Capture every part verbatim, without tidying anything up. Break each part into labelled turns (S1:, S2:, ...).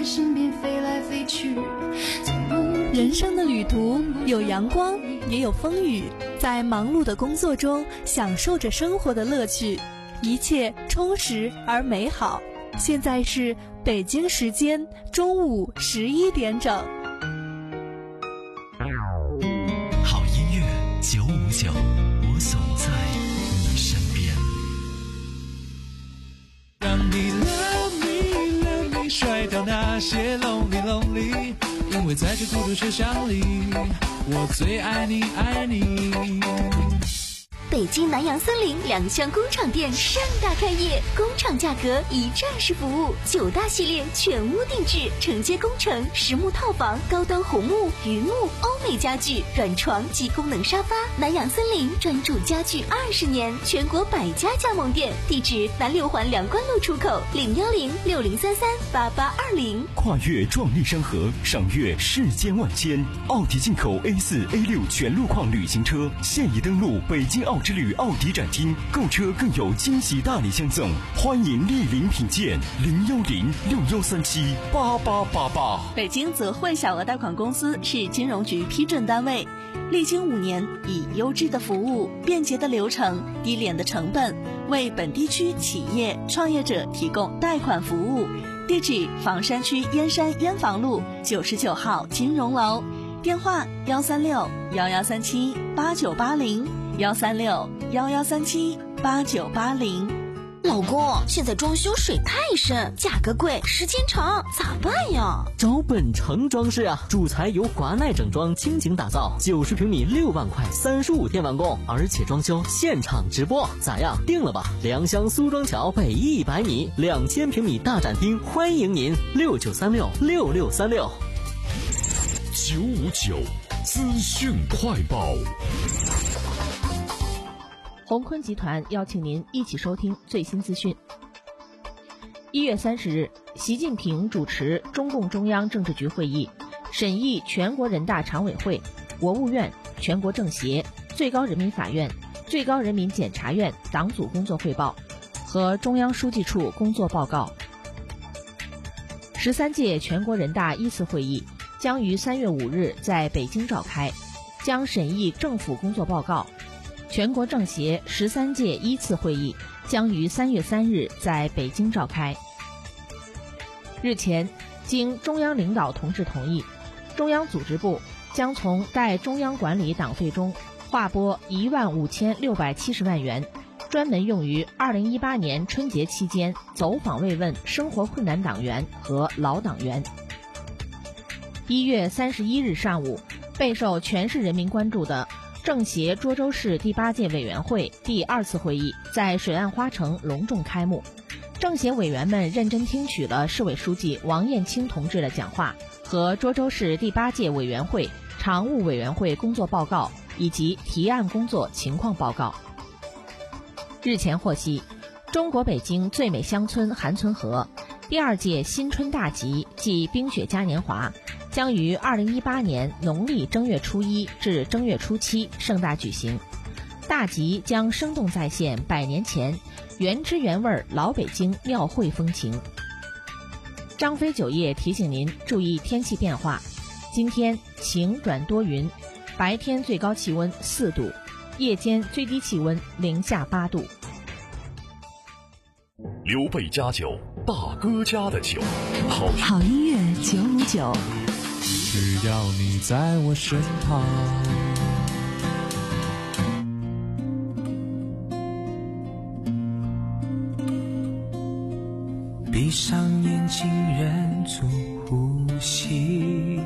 S1: 身边飞来飞去。
S2: 人生的旅途有阳光也有风雨，在忙碌的工作中享受着生活的乐趣，一切充实而美好。现在是北京时间中午十一点整。
S3: 好音乐九五九，我总在你身边。
S4: 让你 love me love me， 甩掉那些 lonely lonely， 因为在这孤独车厢里，我最爱你爱你。
S5: 北京南洋森林两厢工厂店盛大开业，工厂价格一站式服务，九大系列全屋定制，承接工程、实木套房、高端红木、榆木、欧美家具、软床及功能沙发。南洋森林专注家具二十年，全国百家加盟店，地址南六环梁关路出口零幺零六零三三八八二零。
S6: 跨越壮丽山河，赏阅世间万千。奥迪进口 A 四 A 六 全路况旅行车现已登陆北京奥之旅奥迪展厅，购车更有惊喜大礼相赠，欢迎莅临品鉴。零幺零六幺三七八八八八。
S2: 北京泽汇小额贷款公司是金融局批准单位，历经五年，以优质的服务、便捷的流程、低廉的成本，为本地区企业创业者提供贷款服务。地址：房山区燕山燕房路九十九号金融楼，电话：幺三六幺幺三七八九八零。幺三六幺幺三七八九八零。
S5: 老公，现在装修水太深，价格贵，时间长，咋办呀？
S7: 找本城装饰啊，主材由华奈整装倾情打造，九十平米六万块，三十五天完工，而且装修现场直播，咋样？定了吧？良乡苏庄桥北一百米，两千平米大展厅，欢迎您，六九三六六六三六。
S3: 九五九资讯快报。
S8: 鸿坤集团邀请您一起收听最新资讯。一月三十日，习近平主持中共中央政治局会议，审议全国人大常委会、国务院、全国政协、最高人民法院、最高人民检察院党组工作汇报和中央书记处工作报告。十三届全国人大一次会议将于三月五日在北京召开，将审议政府工作报告。全国政协十三届一次会议将于三月三日在北京召开。日前，经中央领导同志同意，中央组织部将从待中央管理党费中划拨一万五千六百七十万元，专门用于二零一八年春节期间走访慰问生活困难党员和老党员。一月三十一日上午，备受全市人民关注的政协涿州市第八届委员会第二次会议在水岸花城隆重开幕。政协委员们认真听取了市委书记王艳青同志的讲话和涿州市第八届委员会常务委员会工作报告以及提案工作情况报告。日前获悉，中国北京最美乡村韩村河第二届新春大集暨冰雪嘉年华将于二零一八年农历正月初一至正月初七盛大举行。大集将生动再现百年前原汁原味老北京庙会风情。张飞酒业提醒您注意天气变化，今天晴转多云，白天最高气温四度，夜间最低气温零下八度。
S3: 刘备家酒，大哥家的酒，好
S2: 好音乐九五九。
S4: 只要你在我身旁，闭上眼睛忍住呼吸，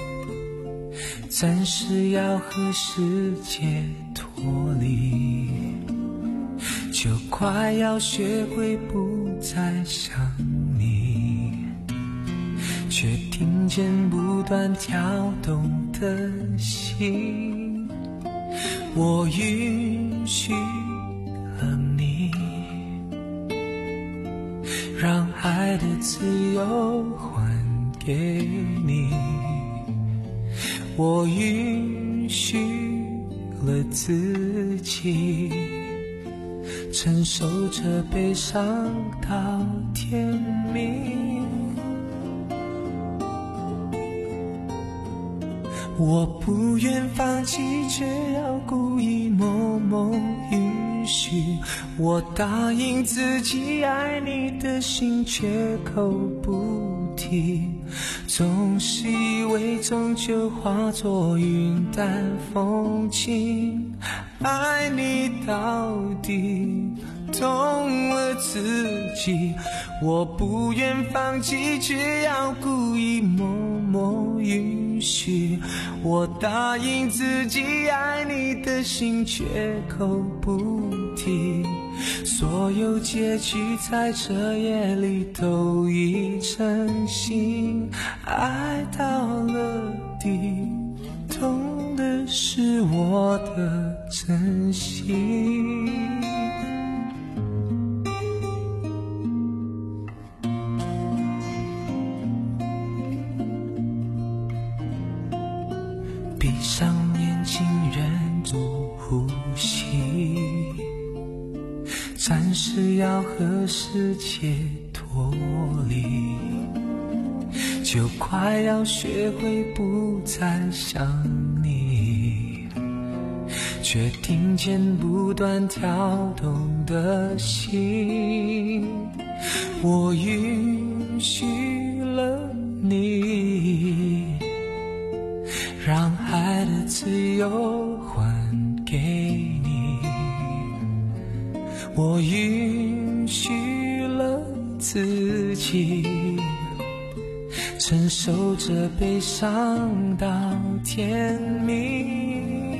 S4: 暂时要和世界脱离，就快要学会不再想你，却听见不断跳动的心。我允许了你，让爱的自由还给你。我允许了自己，承受着悲伤到天明。 我不愿放弃，却要故意默默允许。我答应自己爱你的心，却口不提。总是以为终究化作云淡风轻，爱你到底，痛了自己。我不愿放弃，却要故意默默允许。我答应自己爱你的心，却口不提。所有结局在这夜里都已成型，爱到了底，痛的是我的真心。闭上眼睛，忍住呼吸，暂时要和世界脱离，就快要学会不再想你，却听见不断跳动的心。我允许了你，让爱的自由还给你。我允许了自己，承受着悲伤到天明。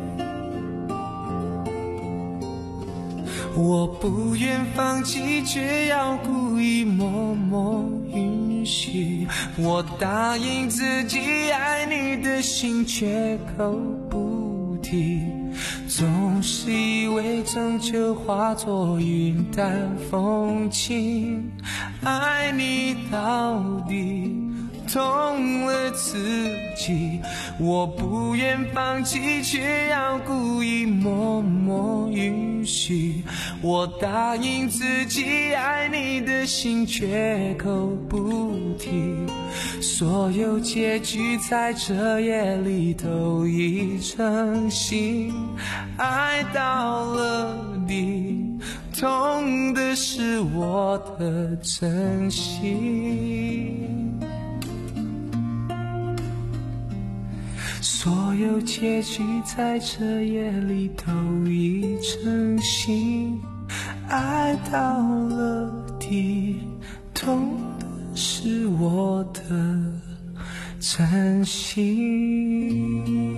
S4: 我不愿放弃，却要故意默默允许。我答应自己爱你的心，却口不提。总是以为终究化作云淡风轻，爱你到底，痛了自己。我不愿放弃，却要故意默默允许。我答应自己爱你的心，却口不提。所有结局在这夜里都已成型，爱到了底，痛的是我的真心。所有结局在这夜里都已成型，爱到了底，痛的是我的真心。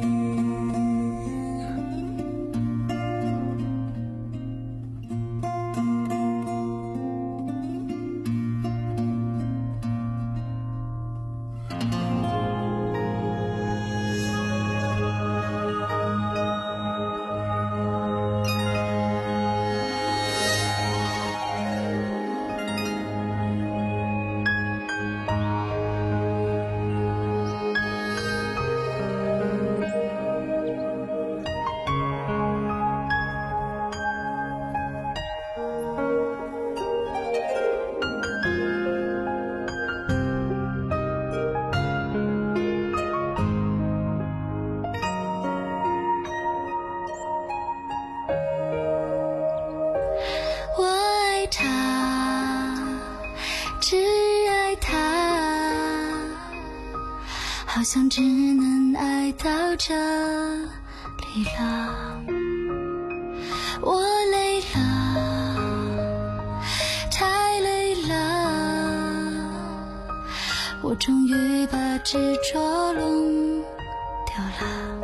S1: 好像只能爱到这里了，我累了，太累了，我终于把执着弄掉了。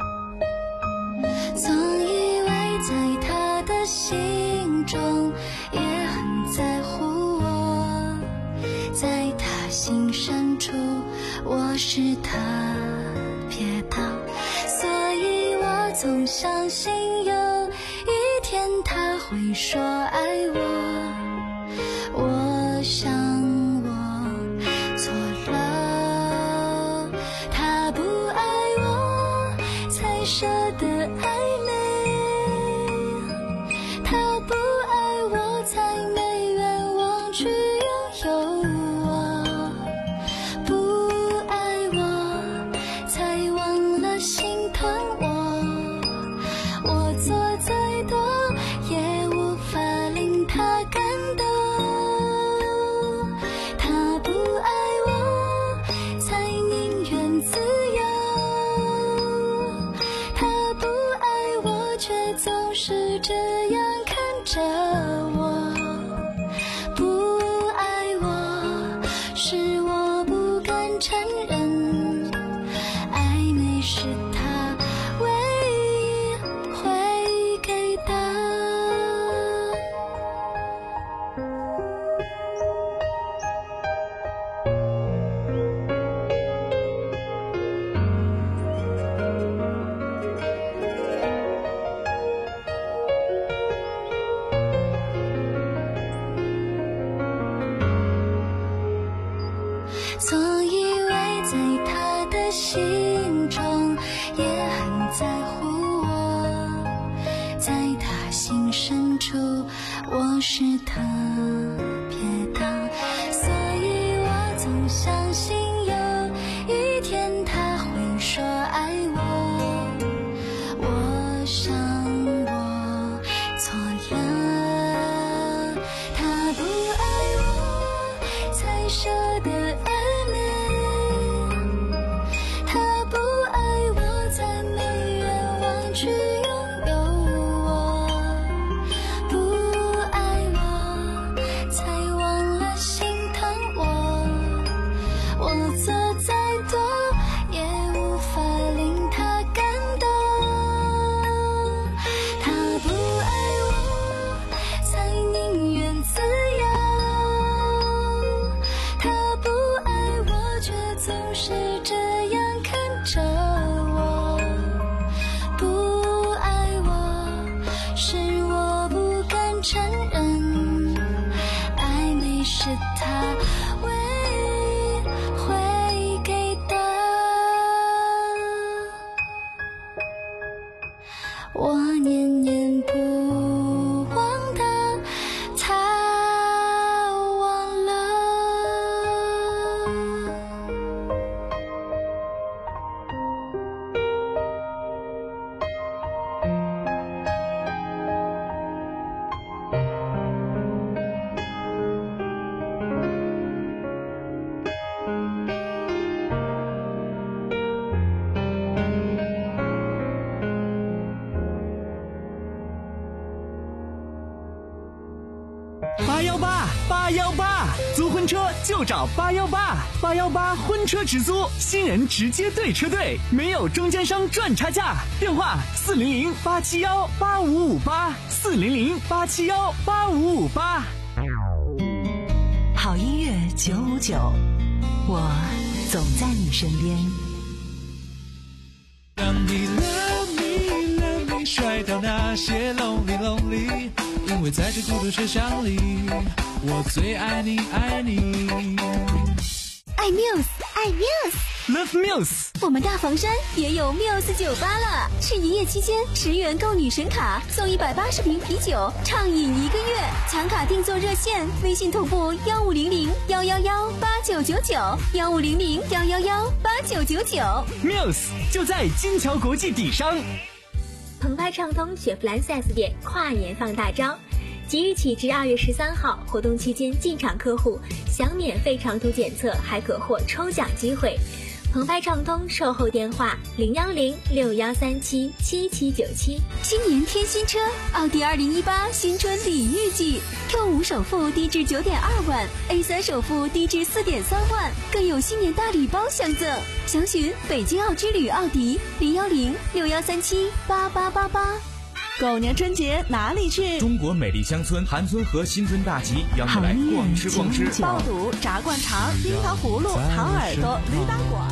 S1: 总以为在他的心中也很在乎我，在他心深处我是特别的，所以我总相信有一天他会说爱我。我想我错了，他不爱我才舍得爱你，他不爱我才没愿望去拥有我，不爱我才忘是我不敢承认，暧昧是他唯一会给的。总以为在他的心中也很在乎我，在他心深处我是特别的，所以我总相信有一天他会说爱我。我想我错了，他不爱我才舍得是他唯一会给的。我念念不忘的，他忘了。
S9: 八幺八八幺八，租婚车就找八幺八，八幺八婚车直租，新人直接对车队，没有中间商赚差价。电话四零零八七幺八五五八，四零零八七幺八五五八。
S10: 好音乐九五九，我总在你身边。
S4: 让你 love me love me 甩掉那些 lonely lonely， 因为在这孤独车厢里，我最爱你爱你。
S5: 爱 Muse 爱 Muse
S9: Love Muse，
S5: 我们大房山也有 Muse 酒吧了。是营业期间，十元购女神卡送一百八十瓶啤酒，畅饮一个月。抢卡订座热线：微信同步幺五零零幺幺幺八九九九，幺五零零幺幺幺八九九九。
S9: Muse 就在金桥国际底商。
S11: 澎湃畅通雪佛兰 四 S 店跨年放大招，即日起至二月十三号，活动期间进场客户享免费长途检测，还可获抽奖机会。澎湃畅通售后电话零幺零六幺三七七七九七。
S5: 新年添新车，奥迪二零一八新春礼遇季 ，Q 五首付低至九点二万 ，A 三首付低至四点三万，更有新年大礼包相赠。详询北京奥之旅奥迪零幺零六幺三七八八八八。
S2: 狗年春节哪里去？
S12: 中国美丽乡村韩村和新春大集邀你来逛吃逛吃，
S2: 爆肚、炸灌肠、冰糖葫芦、糖耳朵、驴打滚。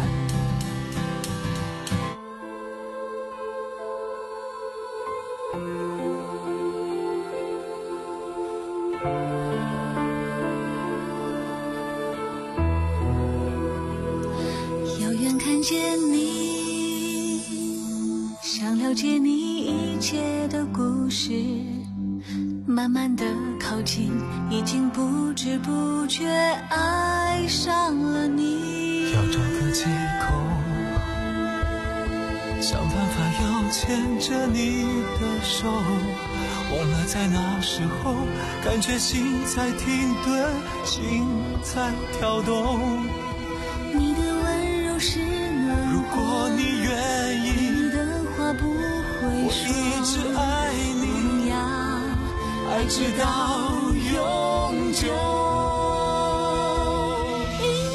S1: 遥远看见你，想了解你一切的故事，慢慢的靠近，已经不知不觉爱上了你。
S4: 要找个借口，想办法要牵着你的手，忘了在那时候，感觉心在停顿，心在跳动。
S1: 你的温柔是暖，
S4: 如果你愿意，
S1: 你的话不会说，
S4: 我一直爱你，
S1: 爱直到永久。
S5: 音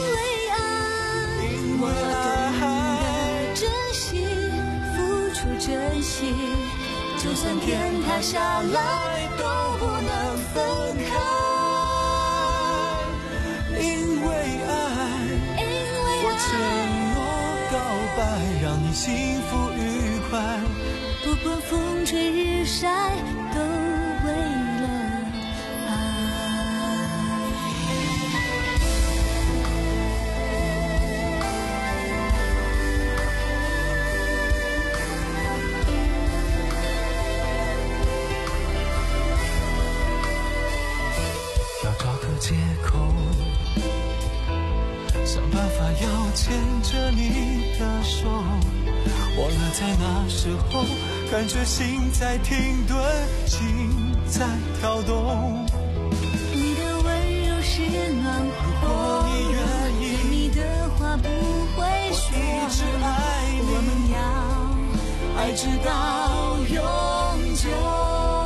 S1: 塌下来都不能分开。
S4: 因为爱，我承诺告白，让你幸福愉快，
S1: 不管风吹日晒，都为了
S4: 借口，想办法要牵着你的手，忘了在那时候，感觉心在停顿，心在跳动。
S1: 你的温柔是暖和，
S4: 如果你愿意，
S1: 你的话不会说，
S4: 我一直爱你，
S1: 我们要爱直到永久。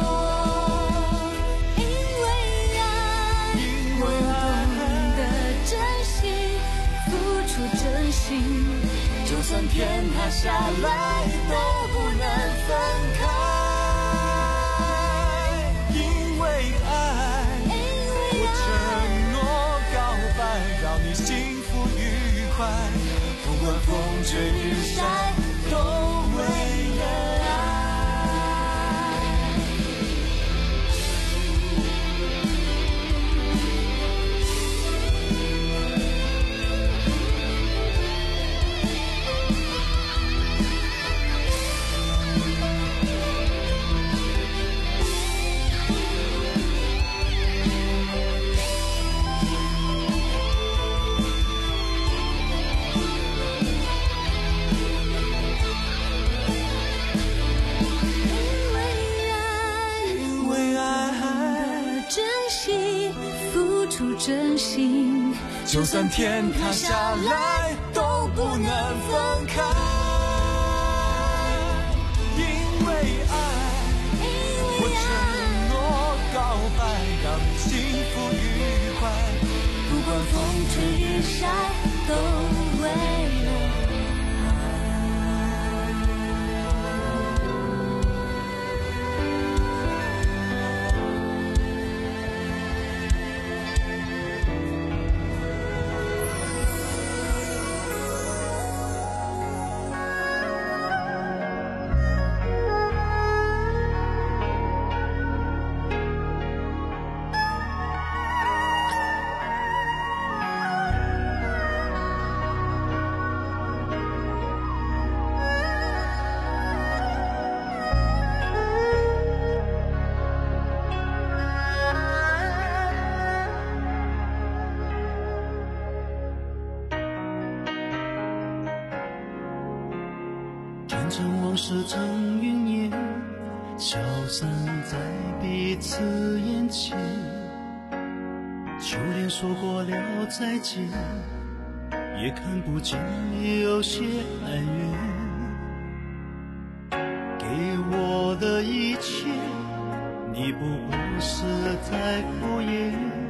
S1: 就算天塌下来都不能分开，
S4: 因为爱，我承诺告白，让你幸福愉快，不管风吹日晒，都为了爱。
S1: 真心，
S4: 就算天塌下来都不能分开，因为爱，我承诺告白，让你幸福愉快，
S1: 不管风吹日晒，都为了
S13: 是层云烟，消散在彼此眼前。就连说过了再见，也看不见有些哀怨。给我的一切，你不过是在敷衍。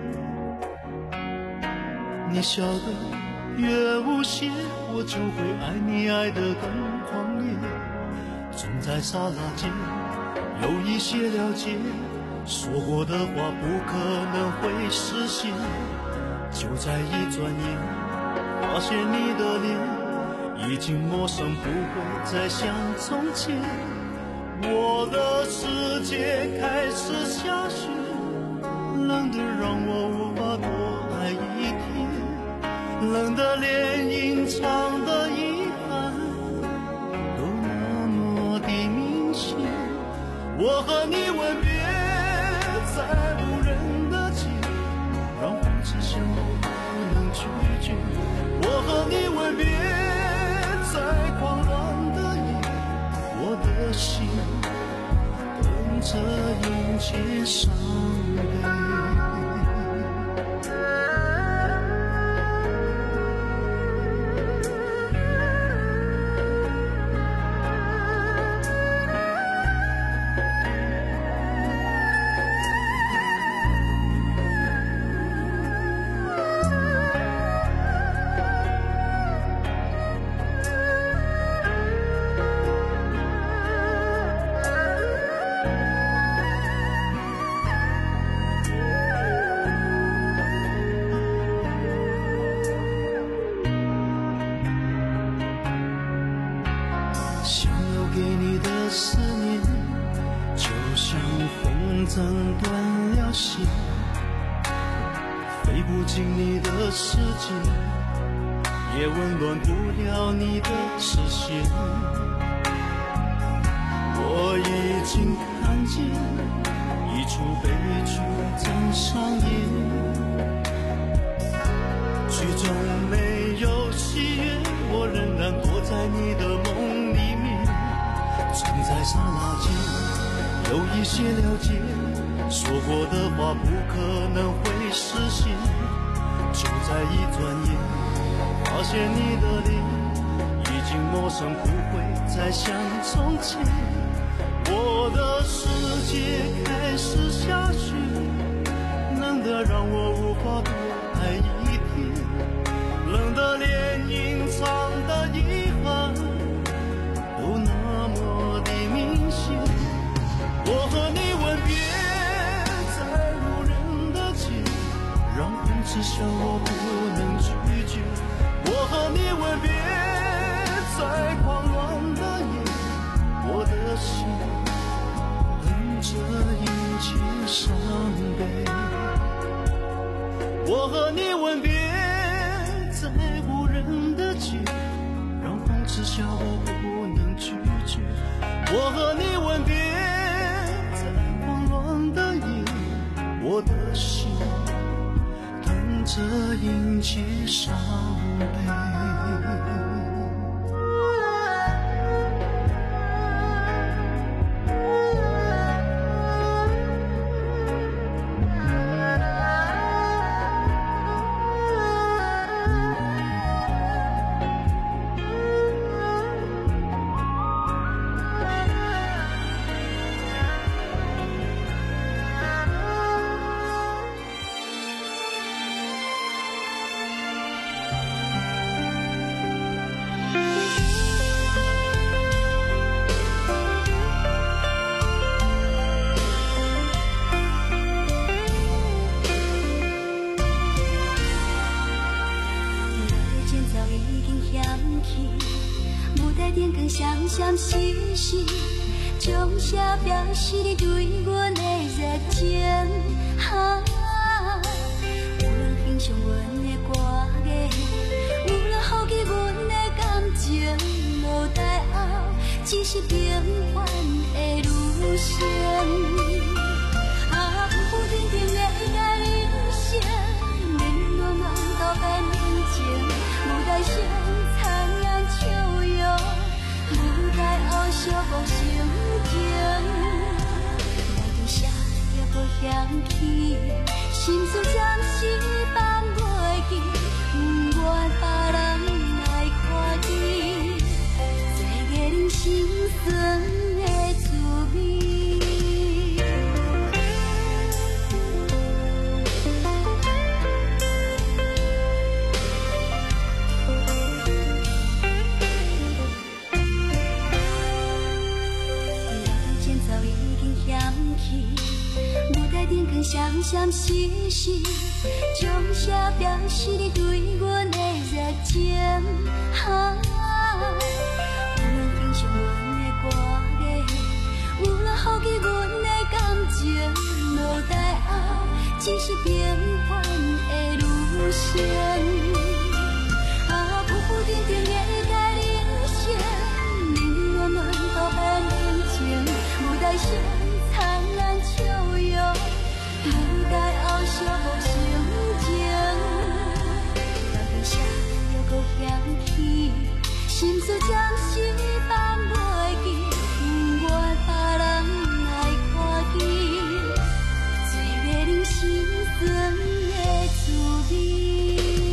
S13: 你笑得越无邪，我就会爱你爱得更狂烈。总在刹那间有一些了解，说过的话不可能会实现。就在一转眼，发现你的脸已经陌生，不会再像从前。我的世界开始下雪，冷得让我无法多爱一天，冷得连隐藏的遗憾都那么的明显。我和你吻别在无人的街，让彼此相拥不能拒绝。我和你吻别在狂乱的夜，我的心跟着迎接伤悲。 思念，就像风筝断了线，飞不进你的世界，也温暖不了你的视线。我已经看见一出悲剧正上演，剧中没有喜悦，我仍然躲在你的梦里面。总在刹那间有一些了解，说过的话不可能会实现。就在一转眼，发现你的脸已经陌生，不会再像从前。我的世界开始下雪，冷得让我无法多爱一天，冷得连隐藏的遗憾都那么的明显。我和你吻别在无人的街，让风知晓我不能拒绝。我和你吻别在狂乱的夜，我的心等着迎接伤悲。我和你吻别在无人的街，让风知晓我不能拒绝。我和你吻别在狂乱的夜，我的心等着迎接伤悲。
S1: 相相惜惜，将写表示你对阮的热情。啊，有人欣赏阮的歌艺，有人好奇阮的感情，无代后只是平凡的路线。啊，浮浮沉沉的人生，冷暖暖都变冷情，无代先苍然笑容。无代后寂寞心情，来到写也无嫌弃，心事暂时放袂记，不愿别人来看见，这个人心酸的滋味。相相惜惜，将写表示你对阮的热情。啊，有人欣赏阮的歌艺，有人好奇阮的感情，无代后只是平凡的路线。啊，浮浮沉沉的人生，冷暖暖都变冷情，无代先苍然笑容。无代后寂寞心情，来到写又搁嫌弃，心事暂时放袂记，不愿别人来看见，最迷人心酸的滋味。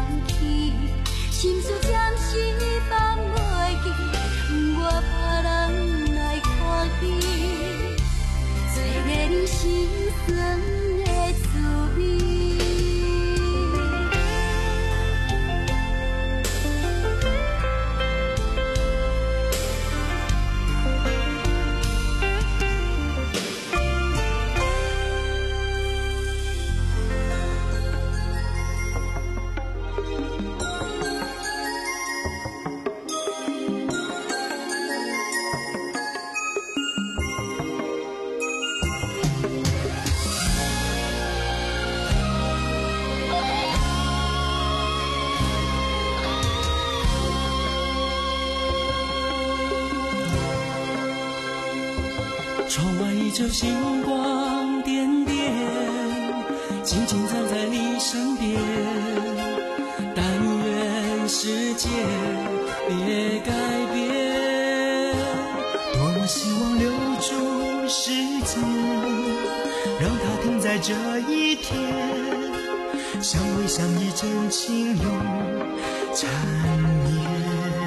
S1: 起，心事暂时放袂记，我怕人来看见，做个你心酸的滋味。
S14: 窗外依旧星光点点，静静站在你身边。但愿世界别改变，
S13: 多么希望留住时间，让它停在这一天，相偎相依真情永缠绵。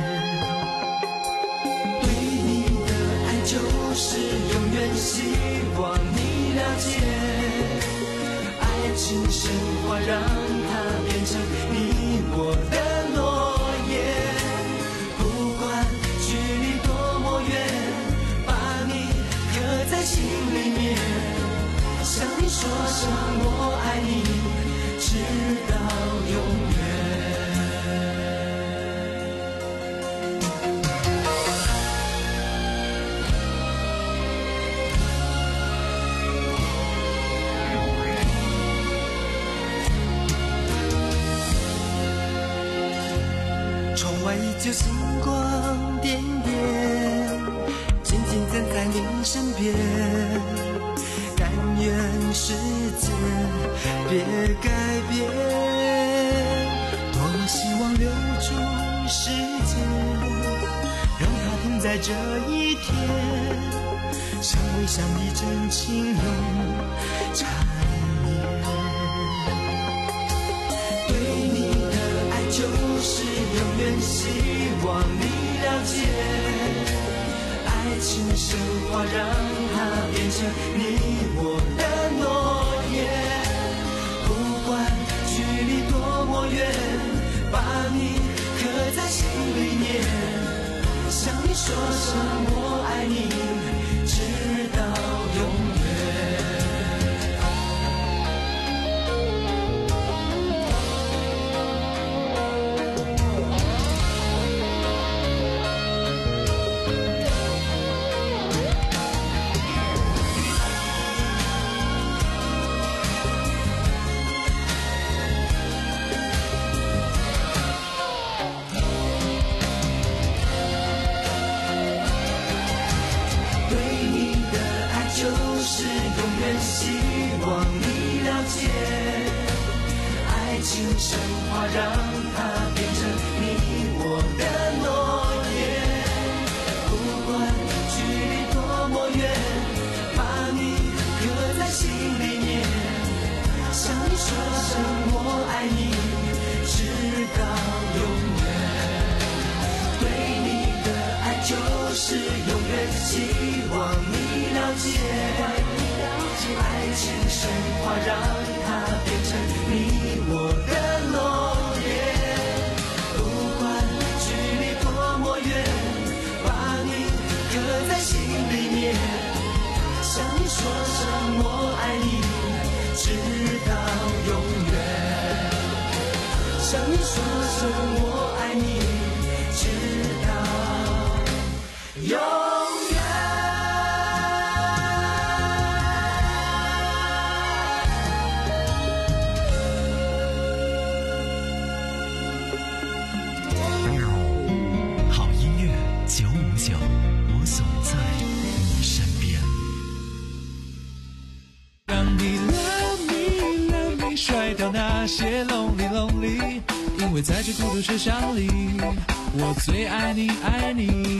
S14: 是永远希望你了解，爱情神话让它变成你我的诺言。不管距离多么远，把你刻在心里面，向你说声我爱你，直到永远。
S4: 窗外依旧星光点点，静静站在你身边。但愿世界别改变，多么希望留住时间，让它停在这一天，相偎相依真情永缠绵。对你的爱就是永远希望你了解，爱情神话让它变成你我的诺言。不管距离多么远，把你刻在心里面，向你说声我爱你，直到永远。希望你了解，爱情神话让它变成你我的诺言。不管距离多么远，把你刻在心里面，向你说声我爱你，直到永远。对你的爱就是永远希望你了解，爱情神话让它变成你我的诺言。不管距离多么远，把你刻在心里面，向你说声我爱你，直到永远。向你说声我爱你，直到永远。
S3: 我总在你身边。
S15: 让你 love me love me 甩掉那些 lonely lonely， 因为在这孤独车厢里，我最爱你爱你。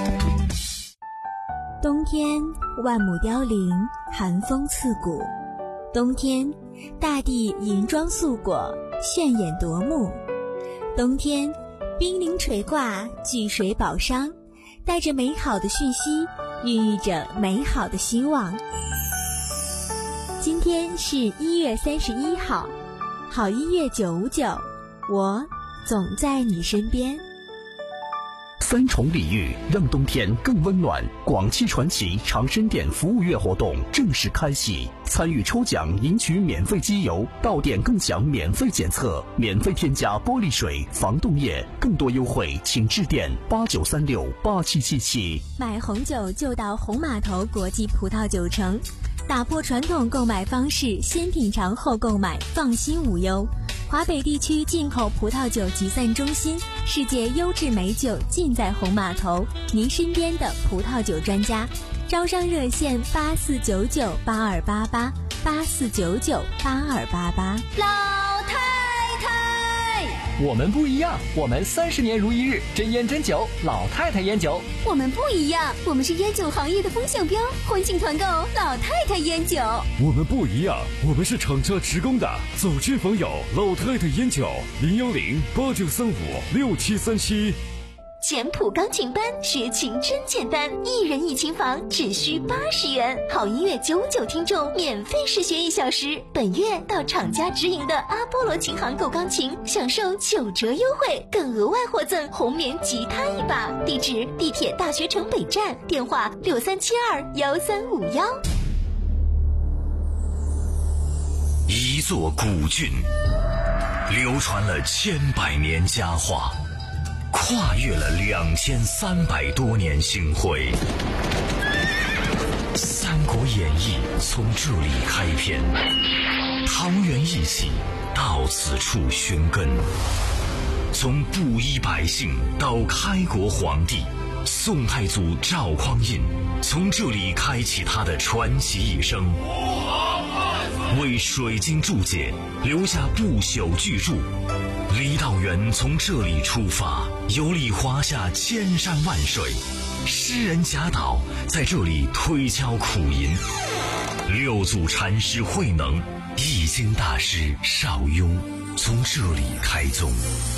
S11: 冬天万亩凋零，寒风刺骨。冬天大地银装素裹，炫眼夺目。 冬天，冰凌垂挂，聚水宝商，带着美好的讯息，孕育着美好的希望。今天是一月三十一号，好音乐九五九，我总在你身边。
S6: 三重礼遇，让冬天更温暖。广汽传祺长生店服务月活动正式开启，参与抽奖赢取免费机油，到店更享免费检测，免费添加玻璃水、防冻液。更多优惠请致电八九三六八七七七。
S11: 买红酒就到红码头国际葡萄酒城，打破传统购买方式，先品尝后购买，放心无忧。华北地区进口葡萄酒集散中心，世界优质美酒尽在红码头，您身边的葡萄酒专家。招商热线八四九九八二八八八四九九八二八八。
S5: 老太太，
S9: 我们不一样，我们三十年如一日，真烟真酒，老太太烟酒。
S5: 我们不一样，我们是烟酒行业的风向标，欢庆团购老太太烟酒。
S16: 我们不一样，我们是厂家职工的，走亲访友，老太太烟酒，零幺零八九三五六七三七。
S5: 简谱钢琴班，学琴真简单，一人一琴房只需八十元，好音乐九五九听众免费试学一小时。本月到厂家直营的阿波罗琴行购钢琴，享受九折优惠，更额外获赠红棉吉他一把。地址：地铁大学城北站，电话六三七二幺三五幺。
S3: 一座古郡，流传了千百年佳话，跨越了两千三百多年星辉。《三国演义》从这里开篇，桃园一起到此处寻根。从布衣百姓到开国皇帝，宋太祖赵匡胤从这里开启他的传奇一生，为水晶注解留下不朽巨著。李道元从这里出发，游历华夏千山万水，诗人贾岛在这里推敲苦吟，六祖禅师慧能、易经大师邵雍从这里开宗。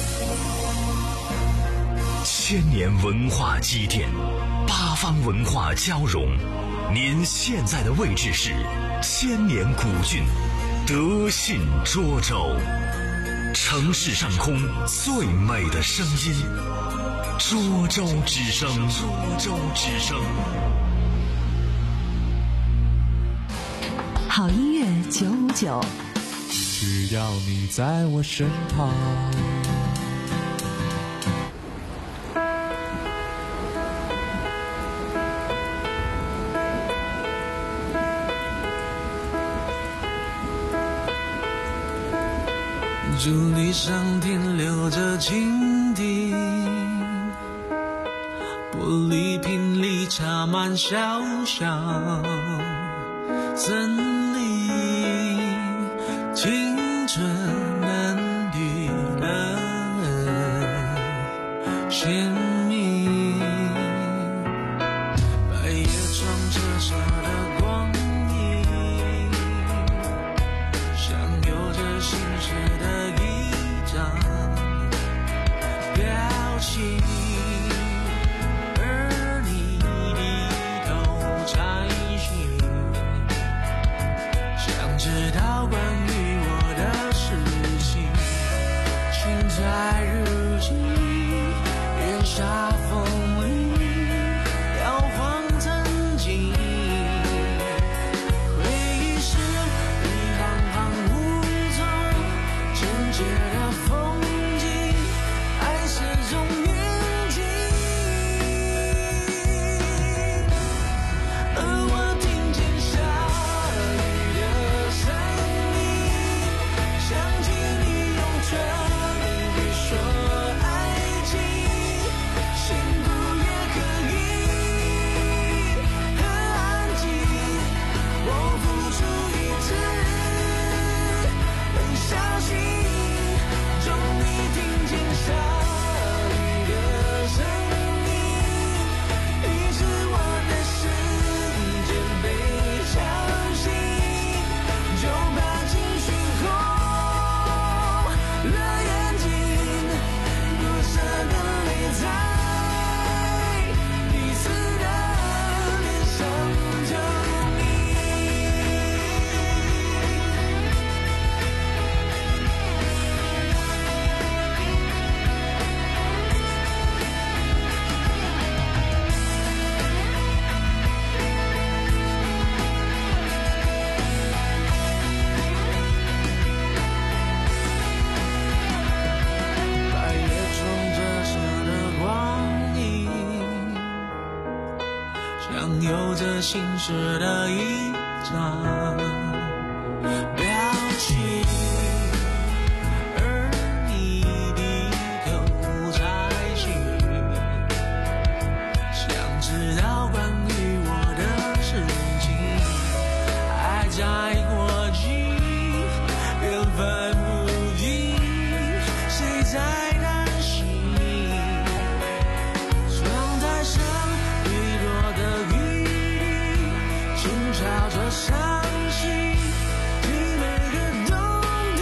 S3: 千年文化积淀，八方文化交融。您现在的位置是千年古郡德信涿州，城市上空最美的声音，涿州之声。涿州之声。
S10: 好音乐九五九，
S15: 只要你在我身旁。
S4: 竹篱上停留着蜻蜓，玻璃瓶里插满小小森林，青春嫩绿的鲜明，白叶窗折射的光影，像有着心事的一张表情，而你低头摘寻，想知道关于我的事情，请在日记月下风里摇晃曾经， 像有着心事的一张表情，而你低头摘星，想知道关于我的事情，爱在过境，缘分不尽，谁在担心？窗台上坠落的雨滴，轻敲着伤心，听每个动听。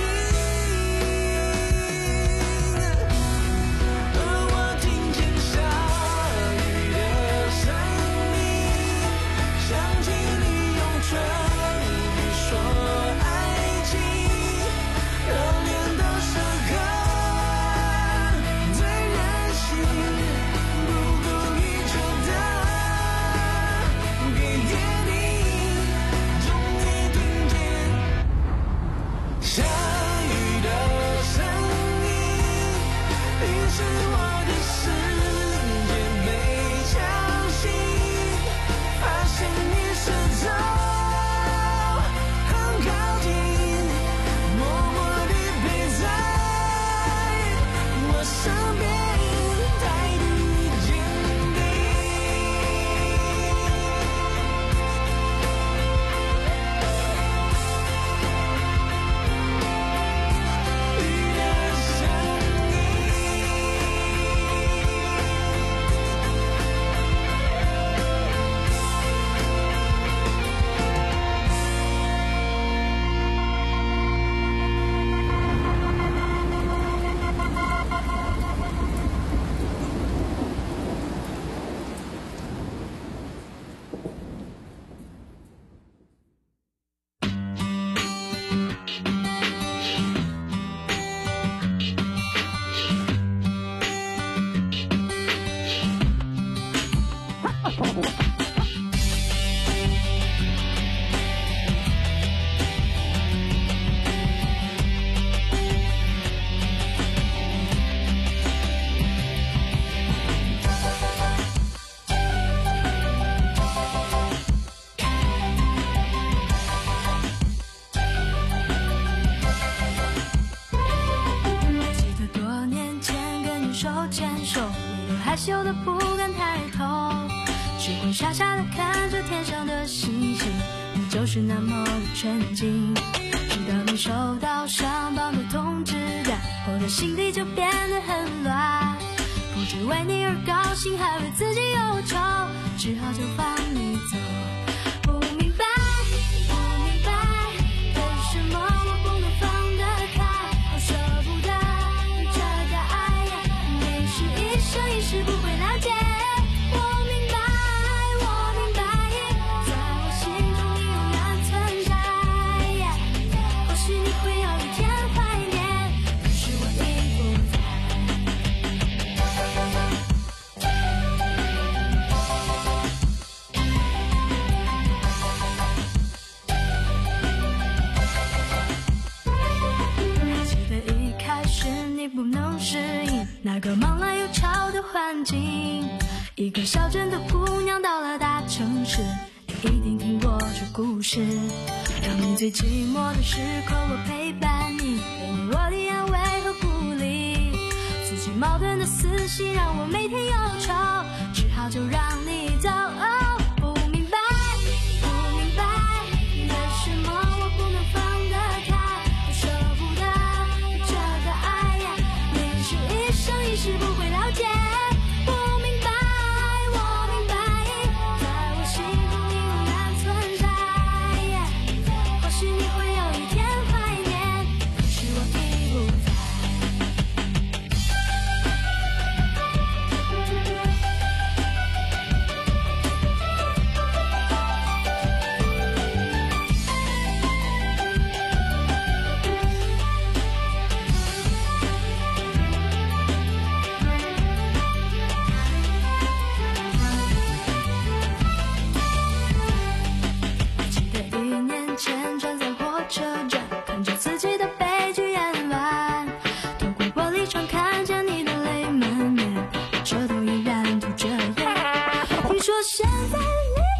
S4: 而我听见下雨的声音，想起你用唇语说爱情，热恋的时刻最任性，不顾一切的给予你，终于听见下雨的声音，于是我的世界被敲醒，发现你是走很靠近，默默地陪在我身边，态度坚定。雨的声记得多年前跟你手牵手，你都害羞的不敢抬头，只会傻傻的看着天上的星星，你就是那么的纯净。直到你收到上榜的通知单，我的心底就变得很乱，不知为你而高兴，还为自己忧愁，只好就放你走。不明白，不明白，为什么我不能放得开，我舍不得这个爱呀，你是一生一世不会了解。我明白，我明白，在我心中你永远存在，或许你会有一天怀念，可是我已不在。还记得一开始你不能适应那个忙乱又吵的环境，一个小镇的姑娘到了大城市，你一定听过这故事。当你最寂寞的时刻，我陪伴你，给你我的安慰和鼓励。自己矛盾的思绪让我每天忧愁，只好就让你走。哦，不明白，不明白，为什么我不能放得开，我舍不得这个爱呀，你是一生一世不会了解。不明白，我明白，在我心中你永远存在，或许你会有一天怀念，可是我已不在。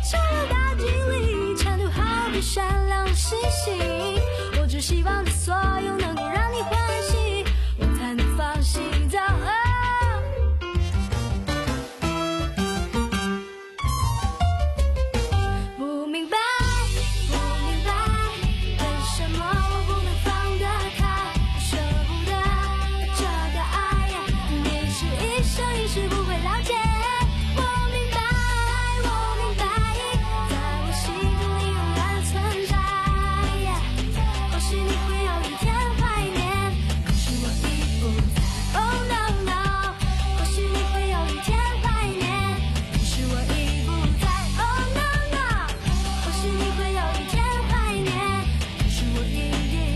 S1: 想要大经历，前途好比闪亮的星星，我只希望你所有能够让你欢喜，我才能放心到哦。不明白，不明白，为什么我不能放得开，舍不得这个爱，你是一生一世不会了解。我明白，我明白，在我心中你永远存在。或许你会有一天怀念，可是我已不在。Oh no no， 或许你会有一天怀念，可是我已不在。Oh no no， 或许你会有一天怀念，可是我已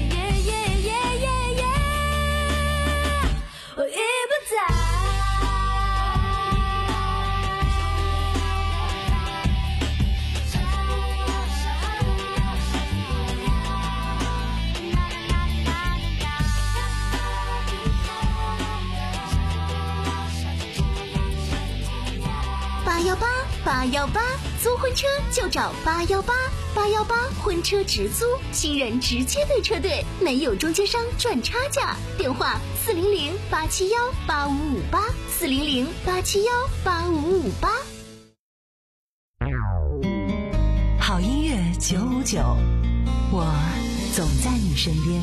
S1: 我已不在。
S5: 八幺八八幺八，租婚车就找八幺八八幺八婚车直租，新人直接对车队，没有中间商赚差价。电话四零零八七幺八五五八，四零零八七幺八五五八。
S10: 好音乐九五九，我总在你身边。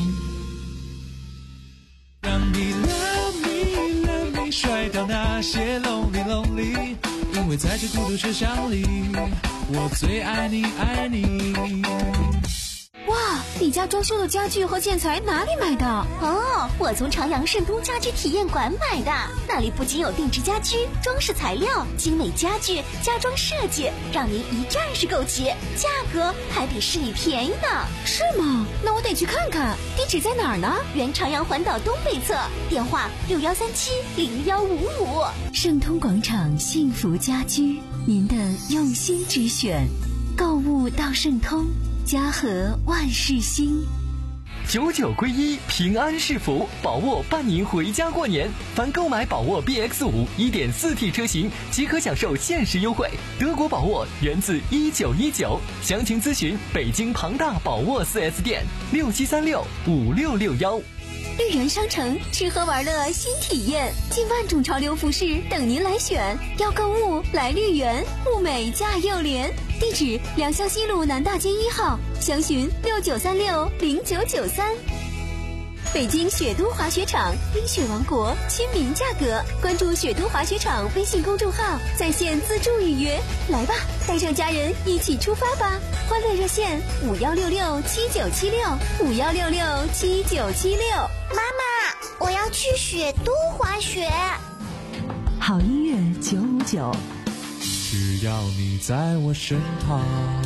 S15: 让你 love me love me， 甩掉那些 lonely lonely， 因为在这孤独车厢里，我最爱你爱你。
S5: 哇，你家装修的家具和建材哪里买的？哦，我从长阳盛通家居体验馆买的，那里不仅有定制家居、装饰材料、精美家具、家装设计，让您一站式购齐，价格还比市里便宜呢。是吗？那我得去看看。地址在哪儿呢？原长阳环岛东北侧，电话六幺三七零幺五五。
S10: 盛通广场幸福家居，您的用心之选，购物到盛通。家和万事兴，
S17: 九九归一，平安是福，宝沃伴您回家过年。凡购买宝沃 B X 五 一点四 T 车型，即可享受限时优惠。德国宝沃源自一九一九，详情咨询北京庞大宝沃 四 S 店六七三六五六六幺。
S5: 绿源商城，吃喝玩乐新体验，近万种潮流服饰等您来选。要购物来绿源，物美价又廉。地址：良乡西路南大街一号，详询六九三六零九九三。北京雪都滑雪场，冰雪王国，亲民价格。关注雪都滑雪场微信公众号，在线自助预约。来吧，带上家人一起出发吧！欢乐热线五幺六六七九七六五幺六六七九七六。
S18: 妈妈，我要去雪都滑雪。
S10: 好音乐九五九，
S15: 只要你在我身旁。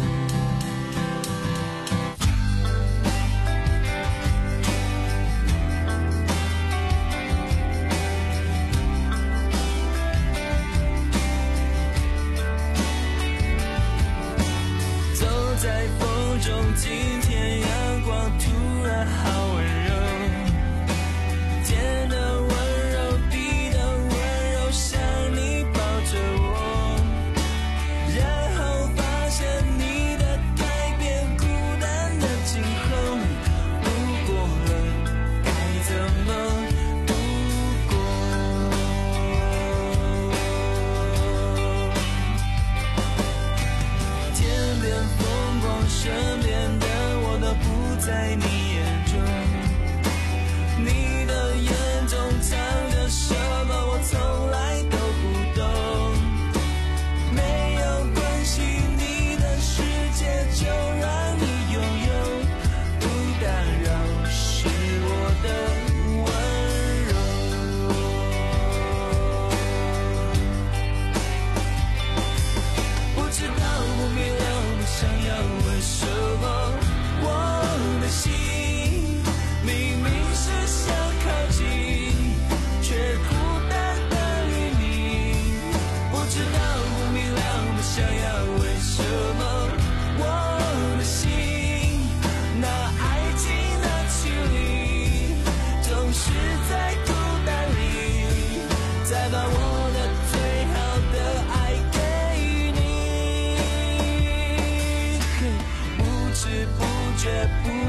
S14: 走在风中，今天阳光突然好温柔，天的温柔，地的温柔，像你抱着我，然后发现你的改变，孤单的今后路过了，该怎么度过？天边风光，身边的我都不在你眼中。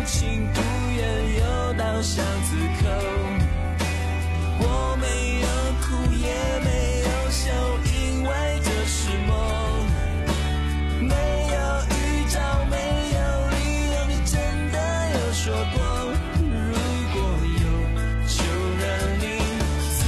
S14: 情不愿又到巷子口，我没有哭也没有笑，因为这是梦，没有预兆，没有理由，你真的有说过，如果有就让你自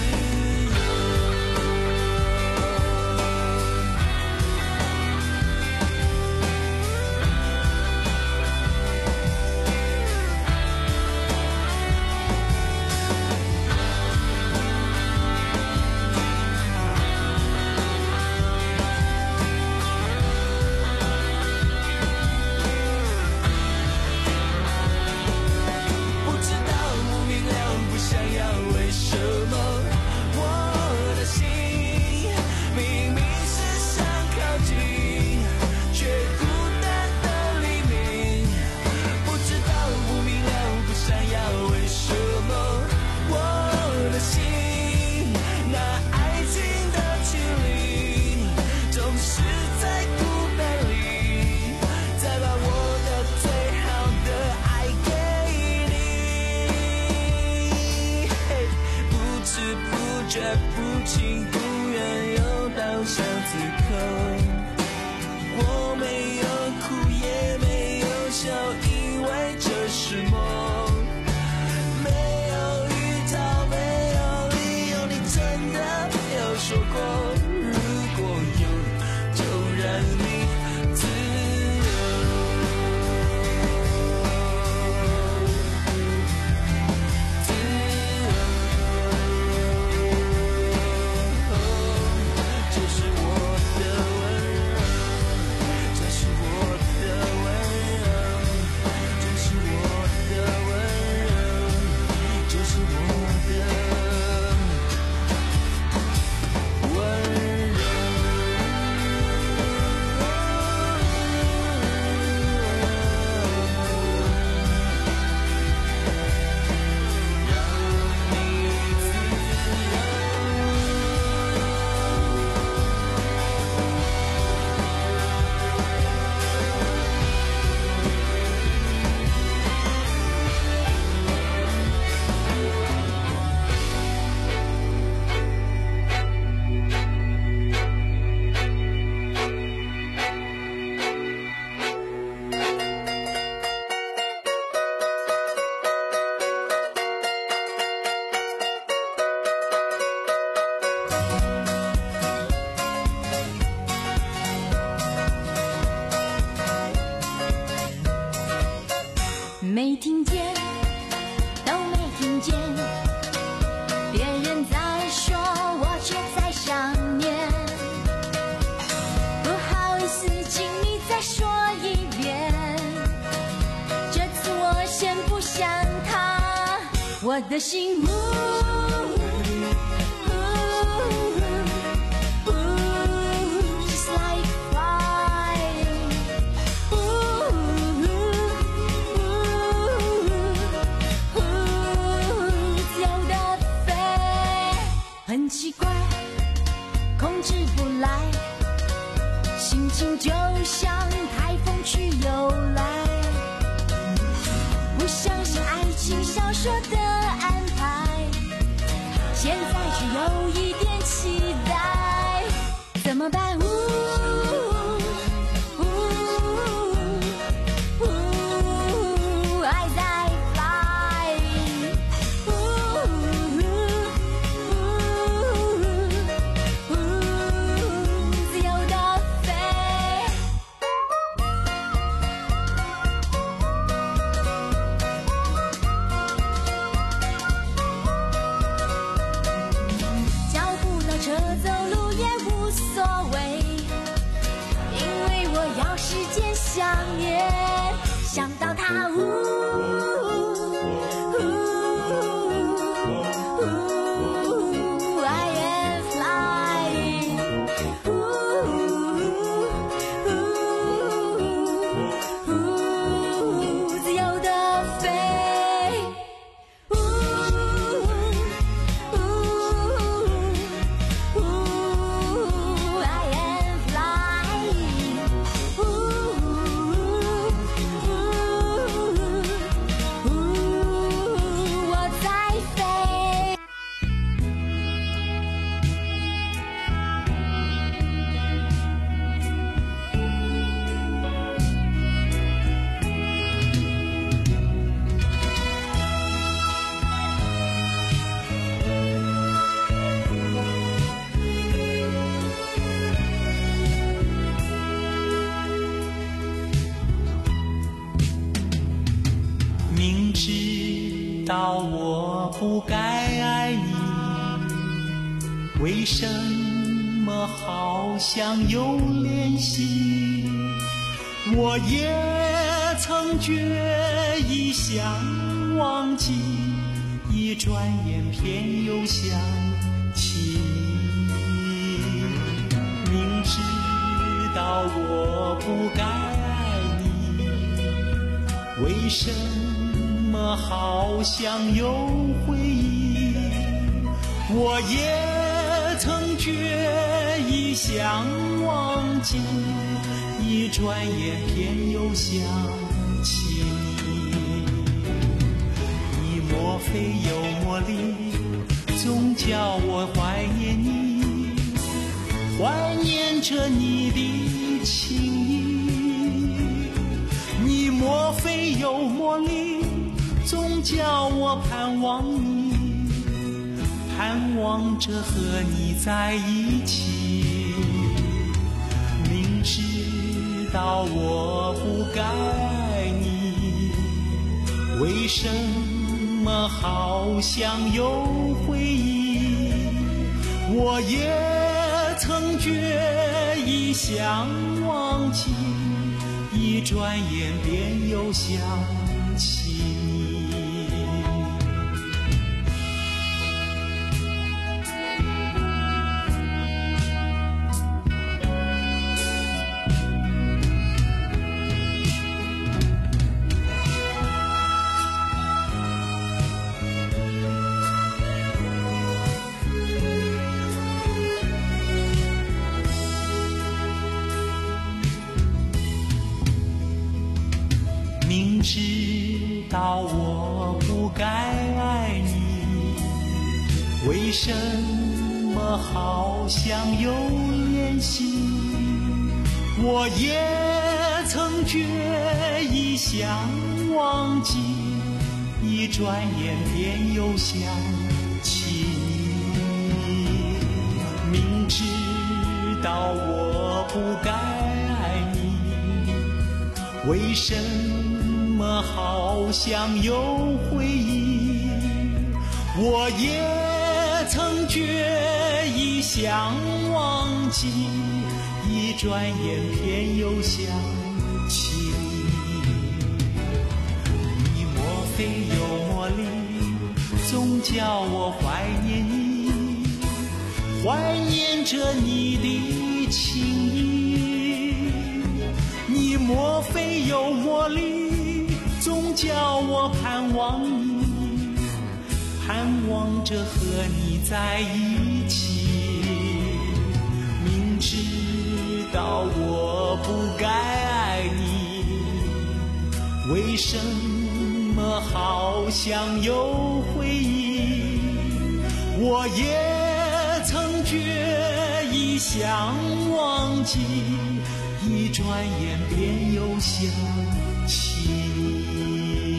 S14: 不情不愿又到巷子口，我没有哭也没有笑，因为这是梦，没有预兆，没有理由，你真的有说过，如果有就让你自
S1: 没听见，都没听见，别人在说，我却在想念。不好意思，请你再说一遍，这次我先不想他，我的心呜很奇怪，控制不来，心情就像台风去又来。不相信爱情小说的安排，现在却有一点期待，怎么办？呜车走路也无所谓，
S4: 道我不该爱你，为什么好像有联系？我也曾决意想忘记，一转眼偏又想起你。明知道我不该爱你，为什么好像有回忆？我也曾决意想忘记，一转眼偏又想起你。你莫非有魔力，总叫我怀念你，怀念着你的情意。你莫非有魔力，总叫我盼望你，盼望着和你在一起。明知道我不该爱你，为什么好像有回忆？我也曾决意想忘记，一转眼便又想起你。明知道我不该爱你，为什么好像有联系？我也曾决意想忘记，一转眼便又想起你。明知道我不该爱你，为什么好像有回忆？我也曾决意想忘记，一转眼偏又想起你。你莫非有魔力，总叫我怀念你，怀念着你的情意。你莫非有魔力，总叫我盼望你，盼望着和你在一起。明知道我不该爱你，为什么好像有回忆？我也曾决意想忘记，一转眼便又想起你。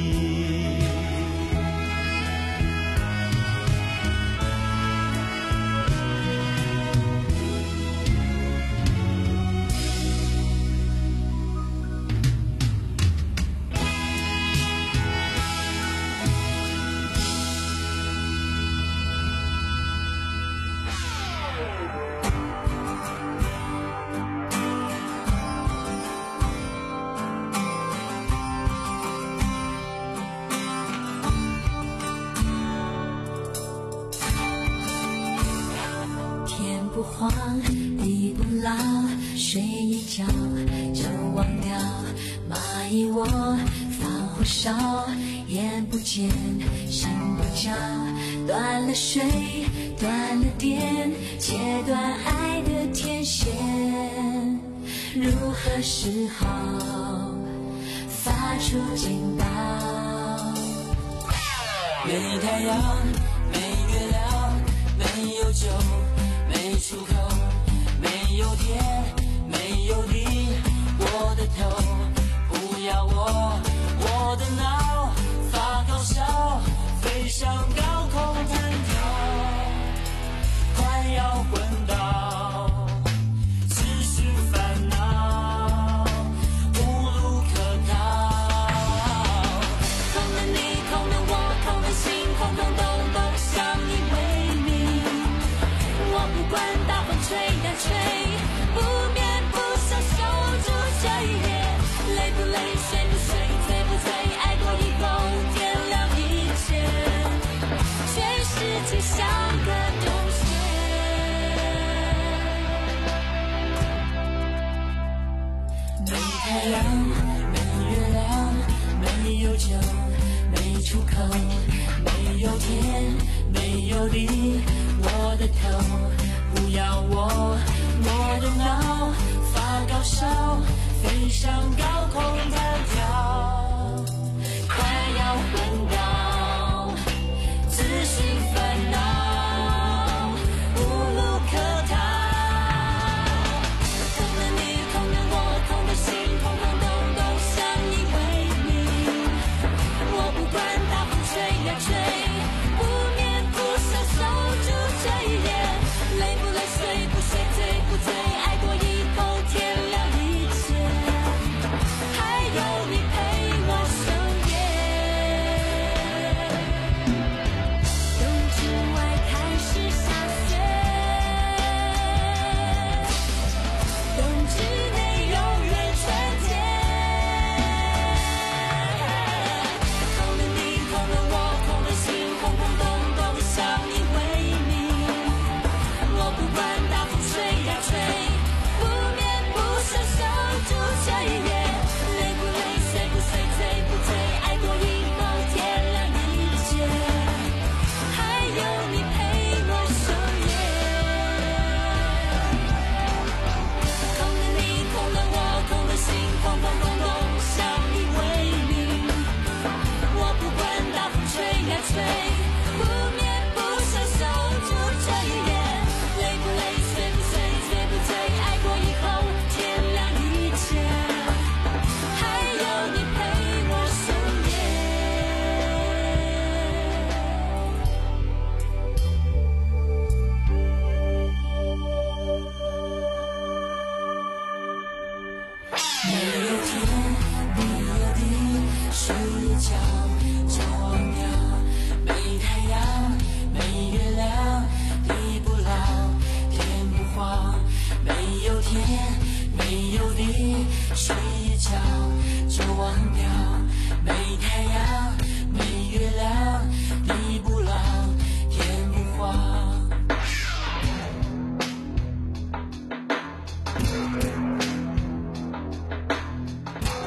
S1: 不慌，地不老，睡一觉就忘掉。蚂蚁窝，放火烧，眼不见心不焦。断了水，断了电，切断爱的天线。如何是好？发出警报。
S14: 没太阳，没月亮，没有酒。没出口，没有电，没有你，我的头不要我，我的脑发高烧，飞上高空弹跳，快要昏倒，只是烦恼，无路可逃。
S1: 空了你，空了我，空了
S14: 太阳，没月亮，没有酒，没出口，没有天，没有地，我的头不要我，我的脑发高烧，飞上高空弹跳，快要昏倒，自寻烦恼，无路可逃。空的你，空的我，空的心，空空洞洞向你为民。我不管大风吹呀吹，不眠不休守住这一夜，累不累，睡不睡，醉不醉，爱过以后天亮一切，还有你陪我守夜。冬至外开始下雪，冬至内永远纯洁。空的你，空的我，空的心，空空洞洞向你为民。我不管大风吹呀吹，不眠不休守住这一夜，累不累，睡不睡，醉不醉，爱过以后天亮一切，还有你陪我守夜。空的你，空的我，空的心，空空洞洞向你为民。我不管大风吹呀吹，不眠不休守住这一夜，累不累，睡不睡，醉不醉，爱过以后天亮一切，还有你陪我守夜。没有天，没有地，睡一觉就忘掉，没太阳，没月亮，地不老，天不黄，没有天，没有地，睡一觉就忘掉，没太阳。